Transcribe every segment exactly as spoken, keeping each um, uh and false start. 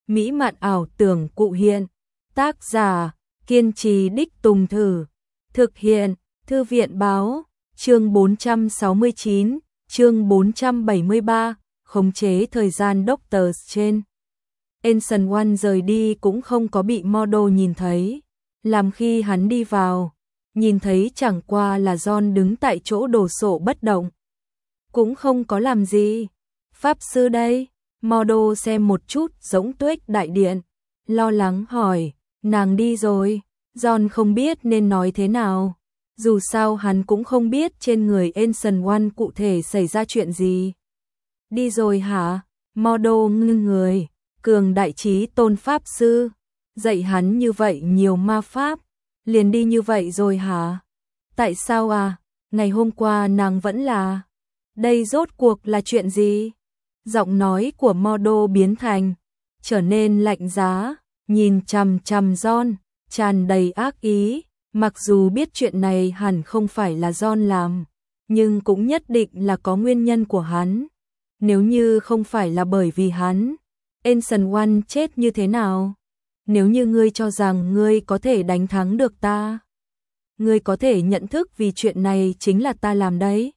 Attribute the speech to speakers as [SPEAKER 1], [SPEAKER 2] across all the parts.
[SPEAKER 1] mỹ mạn ảo tưởng cụ hiện. Tác giả, kiên trì đích tùng thử. Thực hiện, Thư viện báo, chương bốn trăm sáu mươi chín, chương bốn trăm bảy mươi ba, khống chế thời gian doctor Strange. Ancient One rời đi cũng không có bị Mordo nhìn thấy. Làm khi hắn đi vào, nhìn thấy chẳng qua là John đứng tại chỗ đồ sộ bất động. Cũng không có làm gì. Pháp sư đây? Mordo xem một chút giống tuếch đại điện. Lo lắng hỏi, nàng đi rồi. John không biết nên nói thế nào. Dù sao hắn cũng không biết trên người Ancient One cụ thể xảy ra chuyện gì. Đi rồi hả? Mordo ngưng người. Cường đại trí tôn pháp sư. Dạy hắn như vậy nhiều ma pháp. Liền đi như vậy rồi hả? Tại sao à? Ngày hôm qua nàng vẫn là... Đây rốt cuộc là chuyện gì? Giọng nói của Mordo biến thành, trở nên lạnh giá, nhìn chằm chằm John, tràn đầy ác ý. Mặc dù biết chuyện này hẳn không phải là John làm, nhưng cũng nhất định là có nguyên nhân của hắn. Nếu như không phải là bởi vì hắn, Ancient One chết như thế nào? Nếu như ngươi cho rằng ngươi có thể đánh thắng được ta, ngươi có thể nhận thức vì chuyện này chính là ta làm đấy.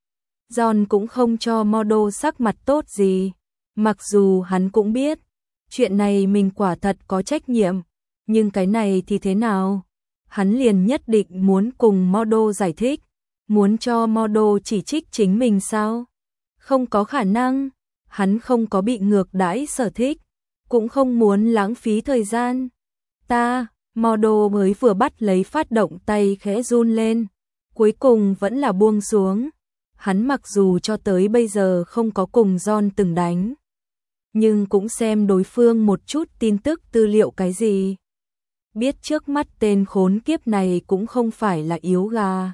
[SPEAKER 1] John cũng không cho Mordo sắc mặt tốt gì, mặc dù hắn cũng biết, chuyện này mình quả thật có trách nhiệm, nhưng cái này thì thế nào? Hắn liền nhất định muốn cùng Mordo giải thích, muốn cho Mordo chỉ trích chính mình sao? Không có khả năng, hắn không có bị ngược đãi sở thích, cũng không muốn lãng phí thời gian. Ta, Mordo mới vừa bắt lấy phát động tay khẽ run lên, cuối cùng vẫn là buông xuống. Hắn mặc dù cho tới bây giờ không có cùng John từng đánh, nhưng cũng xem đối phương một chút tin tức tư liệu cái gì. Biết trước mắt tên khốn kiếp này cũng không phải là yếu gà,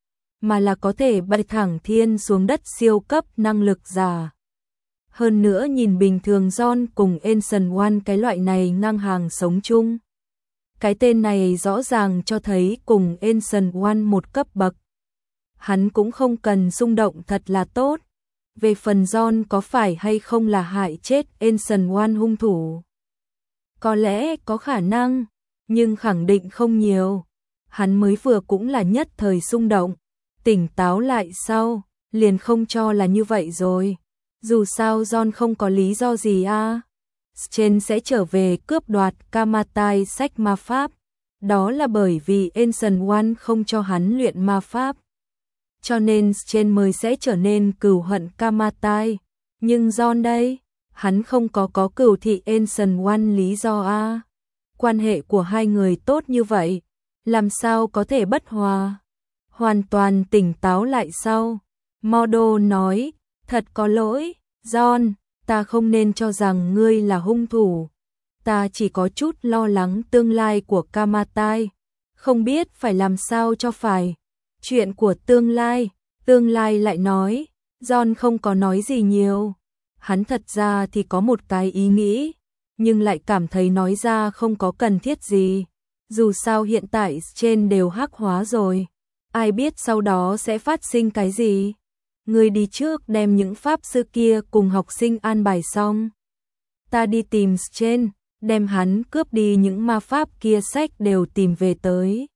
[SPEAKER 1] mà là có thể bay thẳng thiên xuống đất siêu cấp năng lực giả. Hơn nữa nhìn bình thường John cùng Ancient One cái loại này ngang hàng sống chung. Cái tên này rõ ràng cho thấy cùng Ancient One một cấp bậc. Hắn cũng không cần xung động thật là tốt. Về phần John có phải hay không là hại chết Ancient One hung thủ? Có lẽ có khả năng, nhưng khẳng định không nhiều. Hắn mới vừa cũng là nhất thời xung động, tỉnh táo lại sau, liền không cho là như vậy rồi. Dù sao John không có lý do gì à. Strange sẽ trở về cướp đoạt Kamatai sách ma pháp. Đó là bởi vì Ancient One không cho hắn luyện ma pháp. Cho nên Strange mới sẽ trở nên cừu hận Kamatai. Nhưng John đây, hắn không có có cừu thị Ancient One lý do à. Quan hệ của hai người tốt như vậy, làm sao có thể bất hòa? Hoàn toàn tỉnh táo lại sau, Mordo nói, thật có lỗi, John, ta không nên cho rằng ngươi là hung thủ. Ta chỉ có chút lo lắng tương lai của Kamatai, không biết phải làm sao cho phải. Chuyện của tương lai, tương lai lại nói, John không có nói gì nhiều. Hắn thật ra thì có một cái ý nghĩ, nhưng lại cảm thấy nói ra không có cần thiết gì. Dù sao hiện tại trên đều hắc hóa rồi, ai biết sau đó sẽ phát sinh cái gì. Ngươi đi trước đem những pháp sư kia cùng học sinh an bài xong. Ta đi tìm Strange, đem hắn cướp đi những ma pháp kia sách đều tìm về tới.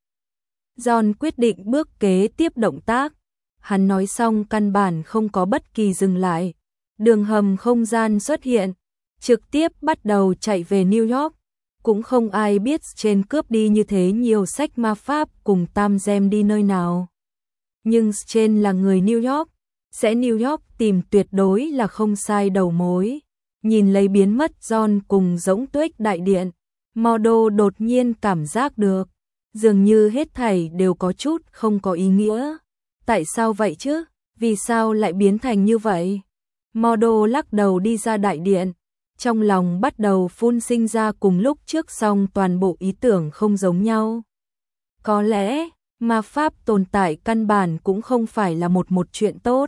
[SPEAKER 1] John quyết định bước kế tiếp động tác. Hắn nói xong căn bản không có bất kỳ dừng lại. Đường hầm không gian xuất hiện, trực tiếp bắt đầu chạy về New York. Cũng không ai biết Strange cướp đi như thế nhiều sách ma pháp cùng Tam Gem đi nơi nào. Nhưng Strange là người New York, sẽ New York tìm tuyệt đối là không sai đầu mối. Nhìn lấy biến mất John cùng giống tuếch đại điện, Mordo đột nhiên cảm giác được, dường như hết thảy đều có chút không có ý nghĩa. Tại sao vậy chứ? Vì sao lại biến thành như vậy? Mordo lắc đầu đi ra đại điện, trong lòng bắt đầu phun sinh ra cùng lúc trước xong toàn bộ ý tưởng không giống nhau. Có lẽ, ma pháp tồn tại căn bản cũng không phải là một một chuyện tốt.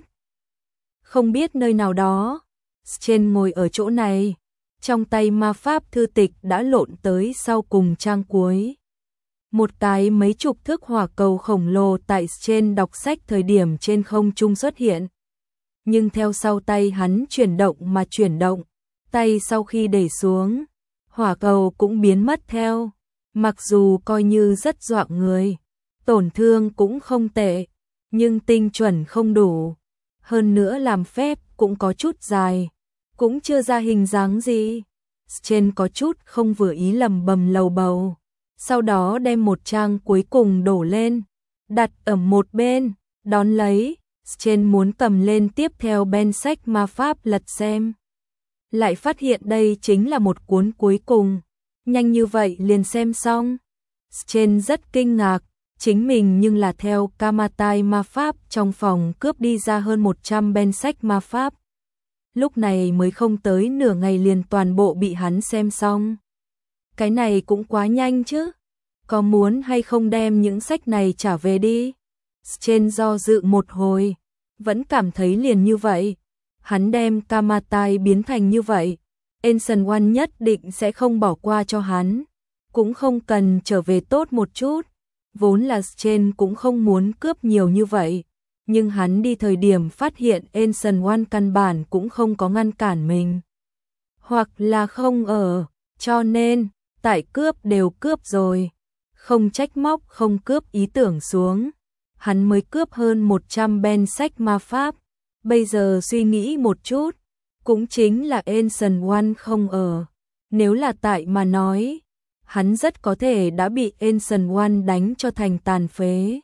[SPEAKER 1] Không biết nơi nào đó, Strange ngồi ở chỗ này, trong tay ma pháp thư tịch đã lộn tới sau cùng trang cuối. Một cái mấy chục thước hỏa cầu khổng lồ tại Strange đọc sách thời điểm trên không trung xuất hiện. Nhưng theo sau tay hắn chuyển động mà chuyển động, tay sau khi để xuống, hỏa cầu cũng biến mất theo, mặc dù coi như rất dọa người, tổn thương cũng không tệ, nhưng tinh chuẩn không đủ, hơn nữa làm phép cũng có chút dài, cũng chưa ra hình dáng gì. Trên có chút không vừa ý lầm bầm lầu bầu, sau đó đem một trang cuối cùng đổ lên, đặt ở một bên, đón lấy, trên muốn cầm lên tiếp theo bên sách ma pháp lật xem. Lại phát hiện đây chính là một cuốn cuối cùng, nhanh như vậy liền xem xong. Trên rất kinh ngạc, chính mình nhưng là theo Kamatai ma pháp trong phòng cướp đi ra hơn một trăm bên sách ma pháp. Lúc này mới không tới nửa ngày liền toàn bộ bị hắn xem xong. Cái này cũng quá nhanh chứ, có muốn hay không đem những sách này trả về đi? Trên do dự một hồi, vẫn cảm thấy liền như vậy. Hắn đem Kamatai biến thành như vậy, Ancient One nhất định sẽ không bỏ qua cho hắn, cũng không cần trở về tốt một chút. Vốn là trên cũng không muốn cướp nhiều như vậy, nhưng hắn đi thời điểm phát hiện Ancient One căn bản cũng không có ngăn cản mình, hoặc là không ở, cho nên tại cướp đều cướp rồi, không trách móc không cướp ý tưởng xuống. Hắn mới cướp hơn một trăm bên sách ma pháp. Bây giờ suy nghĩ một chút, cũng chính là Ancient One không ở. Nếu là tại mà nói, hắn rất có thể đã bị Ancient One đánh cho thành tàn phế.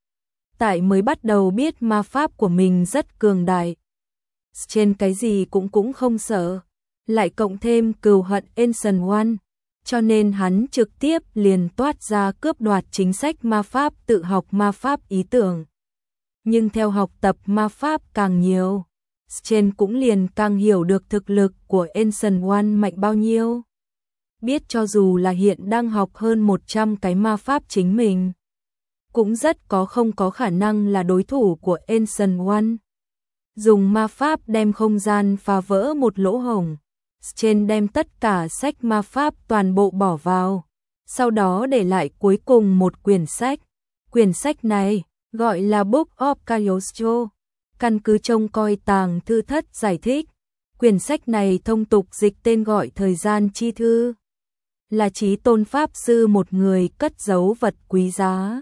[SPEAKER 1] Tại mới bắt đầu biết ma pháp của mình rất cường đại. Trên cái gì cũng cũng không sợ, lại cộng thêm cừu hận Ancient One, cho nên hắn trực tiếp liền toát ra cướp đoạt chính sách ma pháp, tự học ma pháp ý tưởng. Nhưng theo học tập ma pháp càng nhiều, trên cũng liền càng hiểu được thực lực của Ancient One mạnh bao nhiêu. Biết cho dù là hiện đang học hơn một trăm cái ma pháp chính mình, cũng rất có không có khả năng là đối thủ của Ancient One. Dùng ma pháp đem không gian phá vỡ một lỗ hổng, trên đem tất cả sách ma pháp toàn bộ bỏ vào, sau đó để lại cuối cùng một quyển sách. Quyển sách này gọi là Book of Cagliostro, căn cứ trông coi tàng thư thất giải thích. Quyển sách này thông tục dịch tên gọi thời gian chi thư, là Chí Tôn Pháp Sư một người cất giấu vật quý giá.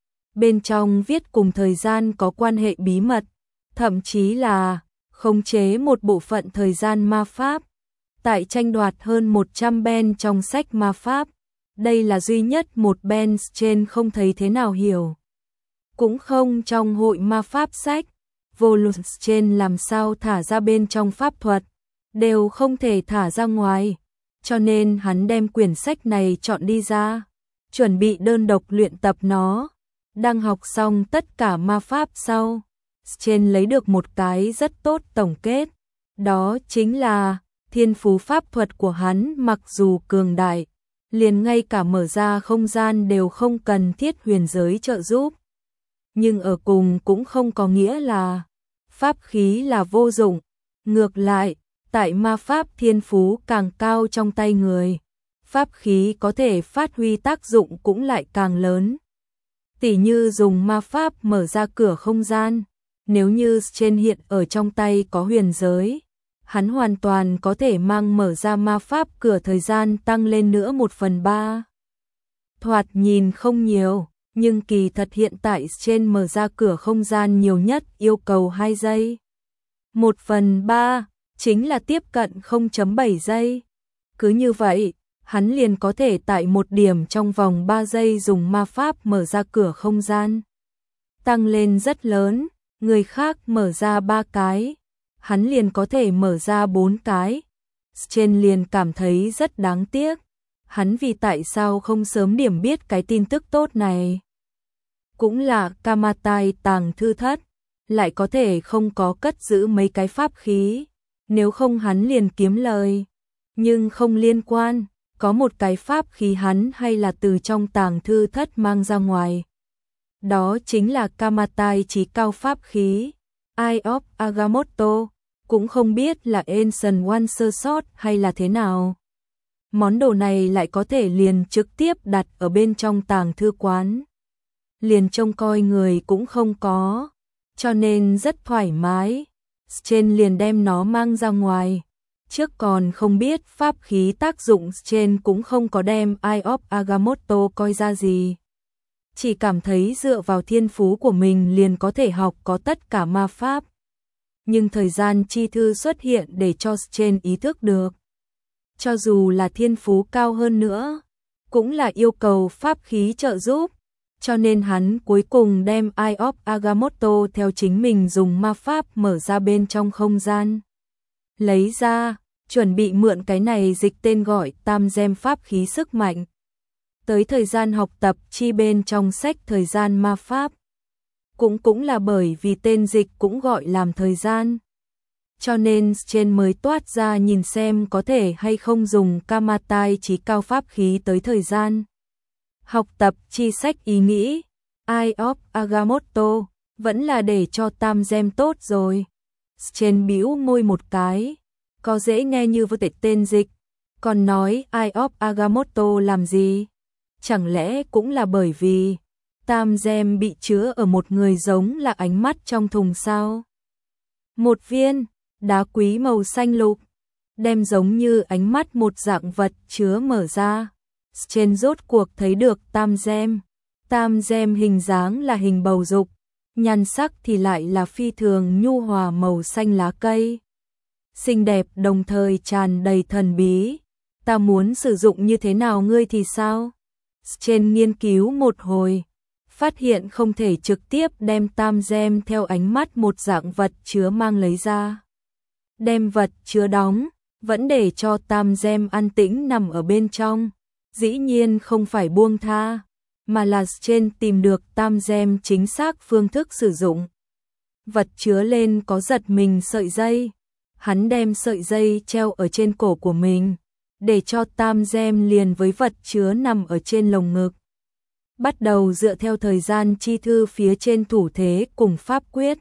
[SPEAKER 1] Bên trong viết cùng thời gian có quan hệ bí mật, thậm chí là khống chế một bộ phận thời gian ma pháp. Tại tranh đoạt hơn một trăm ben trong sách ma pháp, đây là duy nhất một ben trên không thấy thế nào hiểu. Cũng không trong hội ma pháp sách, volumes trên làm sao thả ra bên trong pháp thuật, đều không thể thả ra ngoài. Cho nên hắn đem quyển sách này chọn đi ra, chuẩn bị đơn độc luyện tập nó. Đang học xong tất cả ma pháp sau, trên lấy được một cái rất tốt tổng kết, đó chính là thiên phú pháp thuật của hắn mặc dù cường đại, liền ngay cả mở ra không gian đều không cần thiết huyền giới trợ giúp. Nhưng ở cùng cũng không có nghĩa là pháp khí là vô dụng, ngược lại, tại ma pháp thiên phú càng cao trong tay người, pháp khí có thể phát huy tác dụng cũng lại càng lớn. Tỉ như dùng ma pháp mở ra cửa không gian, nếu như trên hiện ở trong tay có huyền giới, hắn hoàn toàn có thể mang mở ra ma pháp cửa thời gian tăng lên nữa một phần ba. Thoạt nhìn không nhiều, nhưng kỳ thật hiện tại trên mở ra cửa không gian nhiều nhất yêu cầu hai giây. một phần ba chính là tiếp cận không chấm bảy giây. Cứ như vậy, hắn liền có thể tại một điểm trong vòng ba giây dùng ma pháp mở ra cửa không gian. Tăng lên rất lớn, người khác mở ra ba cái, hắn liền có thể mở ra bốn cái. Trên liền cảm thấy rất đáng tiếc, hắn vì tại sao không sớm điểm biết cái tin tức tốt này. Cũng là Kamatai tàng thư thất, lại có thể không có cất giữ mấy cái pháp khí, nếu không hắn liền kiếm lời. Nhưng không liên quan, có một cái pháp khí hắn hay là từ trong tàng thư thất mang ra ngoài. Đó chính là Kamatai chí cao pháp khí, Eye of Agamotto, cũng không biết là Ancient One sơ sót hay là thế nào. Món đồ này lại có thể liền trực tiếp đặt ở bên trong tàng thư quán. Liền trông coi người cũng không có, cho nên rất thoải mái. Trên liền đem nó mang ra ngoài, Trước còn không biết pháp khí tác dụng, trên cũng không có đem Eye of Agamotto coi ra gì. Chỉ cảm thấy dựa vào thiên phú của mình liền có thể học có tất cả ma pháp. Nhưng thời gian chi thư xuất hiện để cho trên ý thức được. Cho dù là thiên phú cao hơn nữa, cũng là yêu cầu pháp khí trợ giúp. Cho nên hắn cuối cùng đem Eye of Agamotto theo chính mình dùng ma pháp mở ra bên trong không gian. Lấy ra, chuẩn bị mượn cái này dịch tên gọi Tam Gem pháp khí sức mạnh. Tới thời gian học tập chi bên trong sách thời gian ma pháp. Cũng cũng là bởi vì tên dịch cũng gọi làm thời gian. Cho nên trên mới toát ra nhìn xem có thể hay không dùng Kamatai trí cao pháp khí tới thời gian. Học tập chi sách ý nghĩ, Eye of Agamotto, vẫn là để cho Tam Gem tốt rồi. Trên bĩu môi một cái, có dễ nghe như vô tịch tên dịch, còn nói Eye of Agamotto làm gì? Chẳng lẽ cũng là bởi vì Tam Gem bị chứa ở một người giống là ánh mắt trong thùng sao? Một viên đá quý màu xanh lục, đem giống như ánh mắt một dạng vật chứa mở ra. Trên rốt cuộc thấy được Tam Gem. Tam Gem hình dáng là hình bầu dục, nhan sắc thì lại là phi thường nhu hòa màu xanh lá cây. Xinh đẹp đồng thời tràn đầy thần bí. Ta muốn sử dụng như thế nào ngươi thì sao? Trên nghiên cứu một hồi, phát hiện không thể trực tiếp đem Tam Gem theo ánh mắt một dạng vật chứa mang lấy ra. Đem vật chứa đóng, vẫn để cho Tam Gem an tĩnh nằm ở bên trong. Dĩ nhiên không phải buông tha, mà là trên tìm được Tam Gem chính xác phương thức sử dụng. Vật chứa lên có giật mình sợi dây. Hắn đem sợi dây treo ở trên cổ của mình, để cho Tam Gem liền với vật chứa nằm ở trên lồng ngực. Bắt đầu dựa theo thời gian chi thư phía trên thủ thế cùng pháp quyết.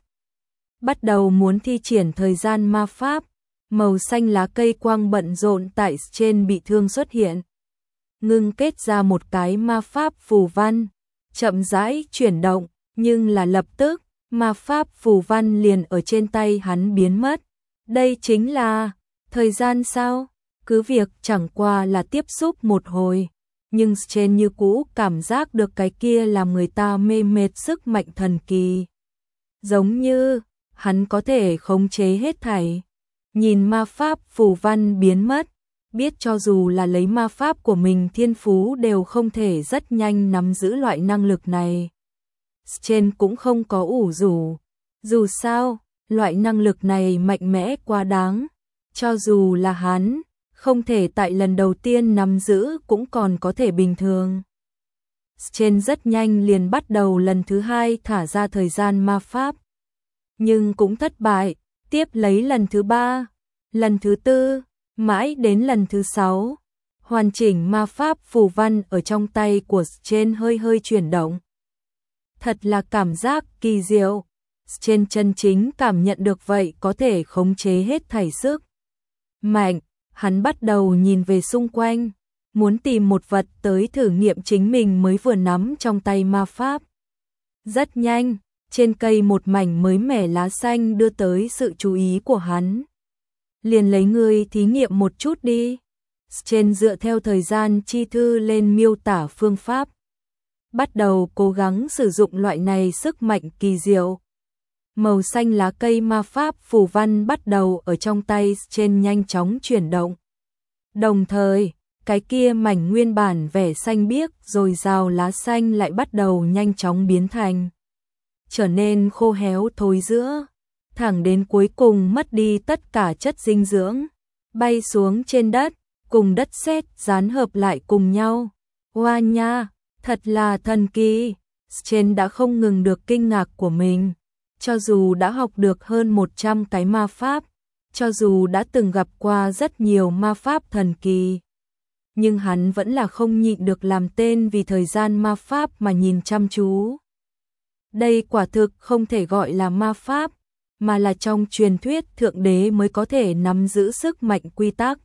[SPEAKER 1] Bắt đầu muốn thi triển thời gian ma pháp, màu xanh lá cây quang bận rộn tại trên bị thương xuất hiện. Ngưng kết ra một cái ma pháp phù văn, chậm rãi chuyển động, nhưng là lập tức, ma pháp phù văn liền ở trên tay hắn biến mất. Đây chính là thời gian sao? Cứ việc chẳng qua là tiếp xúc một hồi, nhưng trên như cũ cảm giác được cái kia làm người ta mê mệt sức mạnh thần kỳ. Giống như hắn có thể khống chế hết thảy. Nhìn ma pháp phù văn biến mất, biết cho dù là lấy ma pháp của mình thiên phú đều không thể rất nhanh nắm giữ loại năng lực này. Trên cũng không có ủ rủ. Dù sao, loại năng lực này mạnh mẽ quá đáng. Cho dù là hắn, không thể tại lần đầu tiên nắm giữ cũng còn có thể bình thường. Trên rất nhanh liền bắt đầu lần thứ hai thả ra thời gian ma pháp. Nhưng cũng thất bại, tiếp lấy lần thứ ba, lần thứ tư, mãi đến lần thứ sáu. Hoàn chỉnh ma pháp phù văn ở trong tay của trên hơi hơi chuyển động. Thật là cảm giác kỳ diệu. Trên chân chính cảm nhận được vậy có thể khống chế hết thảy sức mạnh. Hắn bắt đầu nhìn về xung quanh, muốn tìm một vật tới thử nghiệm chính mình mới vừa nắm trong tay ma pháp. Rất nhanh, trên cây một mảnh mới mẻ lá xanh đưa tới sự chú ý của hắn. Liền lấy ngươi thí nghiệm một chút đi. Trên dựa theo thời gian chi thư lên miêu tả phương pháp. Bắt đầu cố gắng sử dụng loại này sức mạnh kỳ diệu. Màu xanh lá cây ma pháp phù văn bắt đầu ở trong tay trên nhanh chóng chuyển động. Đồng thời, cái kia mảnh nguyên bản vẻ xanh biếc rồi rào lá xanh lại bắt đầu nhanh chóng biến thành. Trở nên khô héo thối rữa, thẳng đến cuối cùng mất đi tất cả chất dinh dưỡng, bay xuống trên đất, cùng đất sét dán hợp lại cùng nhau. Hoa nha, thật là thần kỳ. Trên đã không ngừng được kinh ngạc của mình. Cho dù đã học được hơn một trăm cái ma pháp, cho dù đã từng gặp qua rất nhiều ma pháp thần kỳ, nhưng hắn vẫn là không nhịn được làm tên vì thời gian ma pháp mà nhìn chăm chú. Đây quả thực không thể gọi là ma pháp, mà là trong truyền thuyết thượng đế mới có thể nắm giữ sức mạnh quy tắc.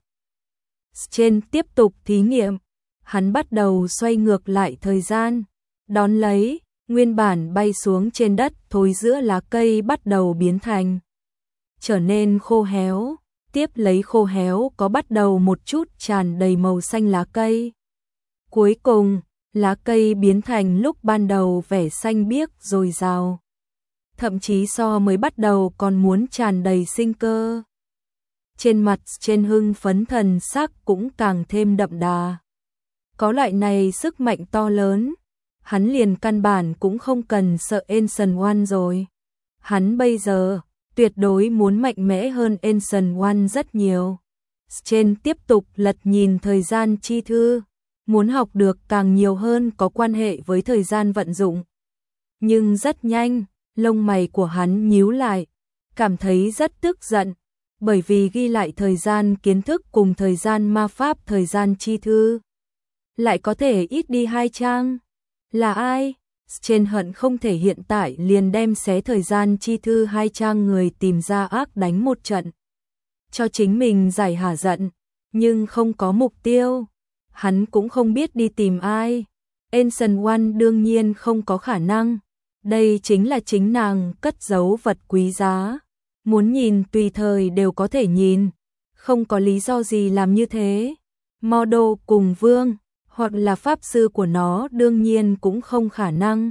[SPEAKER 1] Trên tiếp tục thí nghiệm, hắn bắt đầu xoay ngược lại thời gian, đón lấy, nguyên bản bay xuống trên đất thối giữa lá cây bắt đầu biến thành, trở nên khô héo, tiếp lấy khô héo có bắt đầu một chút tràn đầy màu xanh lá cây. Cuối cùng, lá cây biến thành lúc ban đầu vẻ xanh biếc dồi dào. Thậm chí so mới bắt đầu còn muốn tràn đầy sinh cơ. Trên mặt trên hưng phấn thần sắc cũng càng thêm đậm đà. Có loại này sức mạnh to lớn, hắn liền căn bản cũng không cần sợ Ancient One rồi. Hắn bây giờ tuyệt đối muốn mạnh mẽ hơn Ancient One rất nhiều. Trên tiếp tục lật nhìn thời gian chi thư, muốn học được càng nhiều hơn có quan hệ với thời gian vận dụng. Nhưng rất nhanh, lông mày của hắn nhíu lại, cảm thấy rất tức giận, bởi vì ghi lại thời gian kiến thức cùng thời gian ma pháp thời gian chi thư lại có thể ít đi hai trang. Là ai? Trên hận không thể hiện tại liền đem xé thời gian chi thư hai trang người tìm ra ác đánh một trận. Cho chính mình giải hả giận, nhưng không có mục tiêu. Hắn cũng không biết đi tìm ai. Ancient One đương nhiên không có khả năng. Đây chính là chính nàng cất giấu vật quý giá. Muốn nhìn tùy thời đều có thể nhìn. Không có lý do gì làm như thế. Mordo cùng Vương, hoặc là pháp sư của nó đương nhiên cũng không khả năng.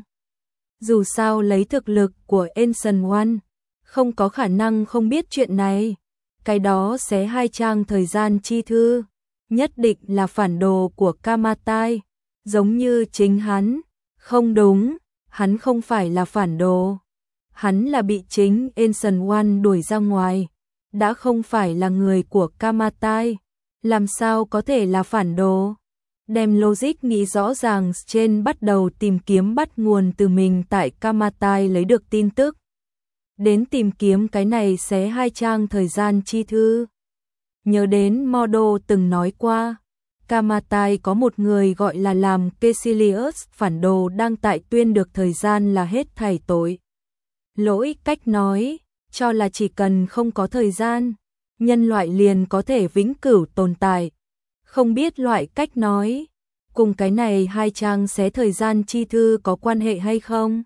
[SPEAKER 1] Dù sao lấy thực lực của Ancient One, không có khả năng không biết chuyện này. Cái đó xé hai trang thời gian chi thư, nhất định là phản đồ của Kamatai, giống như chính hắn. Không đúng, hắn không phải là phản đồ. Hắn là bị chính Ancient One đuổi ra ngoài, đã không phải là người của Kamatai, làm sao có thể là phản đồ. Đem logic nghĩ rõ ràng, trên bắt đầu tìm kiếm bắt nguồn từ mình tại Kamatai lấy được tin tức. Đến tìm kiếm cái này xé hai trang thời gian chi thư. Nhớ đến Mordo từng nói qua, Kamatai có một người gọi là làm Kesilius phản đồ đang tại tuyên được thời gian là hết thảy tội. Lỗi cách nói, cho là chỉ cần không có thời gian, nhân loại liền có thể vĩnh cửu tồn tại. Không biết loại cách nói, cùng cái này hai trang xé thời gian chi thư có quan hệ hay không?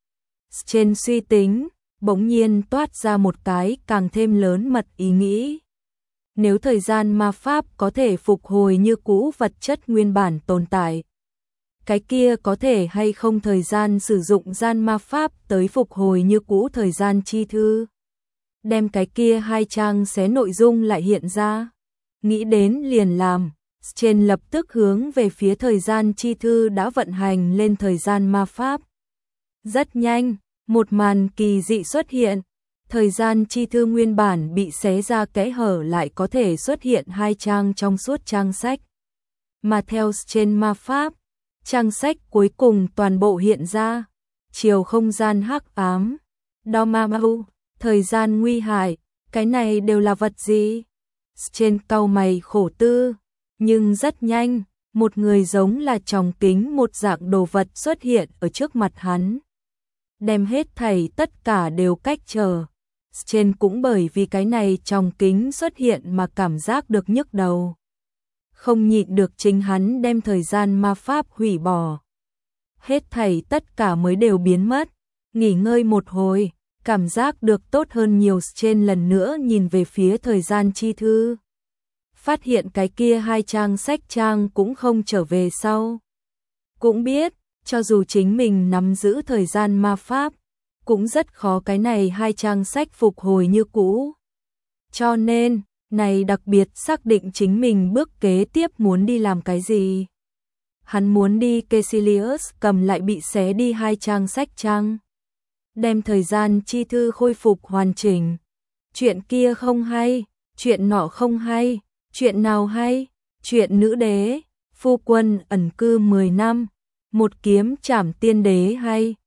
[SPEAKER 1] Trên suy tính, bỗng nhiên toát ra một cái càng thêm lớn mật ý nghĩ. Nếu thời gian ma pháp có thể phục hồi như cũ vật chất nguyên bản tồn tại, cái kia có thể hay không thời gian sử dụng gian ma pháp tới phục hồi như cũ thời gian chi thư. Đem cái kia hai trang xé nội dung lại hiện ra. Nghĩ đến liền làm, trên lập tức hướng về phía thời gian chi thư đã vận hành lên thời gian ma pháp. Rất nhanh, một màn kỳ dị xuất hiện. Thời gian chi thư nguyên bản bị xé ra kẽ hở lại có thể xuất hiện hai trang trong suốt trang sách. Mà theo trên ma pháp, trang sách cuối cùng toàn bộ hiện ra. Chiều không gian hắc ám, Dormammu, thời gian nguy hại, cái này đều là vật gì? Trên cau mày khổ tư, nhưng rất nhanh, một người giống là tròng kính một dạng đồ vật xuất hiện ở trước mặt hắn. Đem hết thảy tất cả đều cách trở. Trên cũng bởi vì cái này tròng kính xuất hiện mà cảm giác được nhức đầu. Không nhịn được chính hắn đem thời gian ma pháp hủy bỏ. Hết thảy tất cả mới đều biến mất. Nghỉ ngơi một hồi, cảm giác được tốt hơn nhiều. Trên lần nữa nhìn về phía thời gian chi thư. Phát hiện cái kia hai trang sách trang cũng không trở về sau. Cũng biết, cho dù chính mình nắm giữ thời gian ma pháp, cũng rất khó cái này hai trang sách phục hồi như cũ. Cho nên, này đặc biệt xác định chính mình bước kế tiếp muốn đi làm cái gì. Hắn muốn đi Kesilius cầm lại bị xé đi hai trang sách trang. Đem thời gian chi thư khôi phục hoàn chỉnh. Chuyện kia không hay, chuyện nọ không hay, chuyện nào hay, chuyện nữ đế, phu quân ẩn cư mười năm, một kiếm trảm tiên đế hay.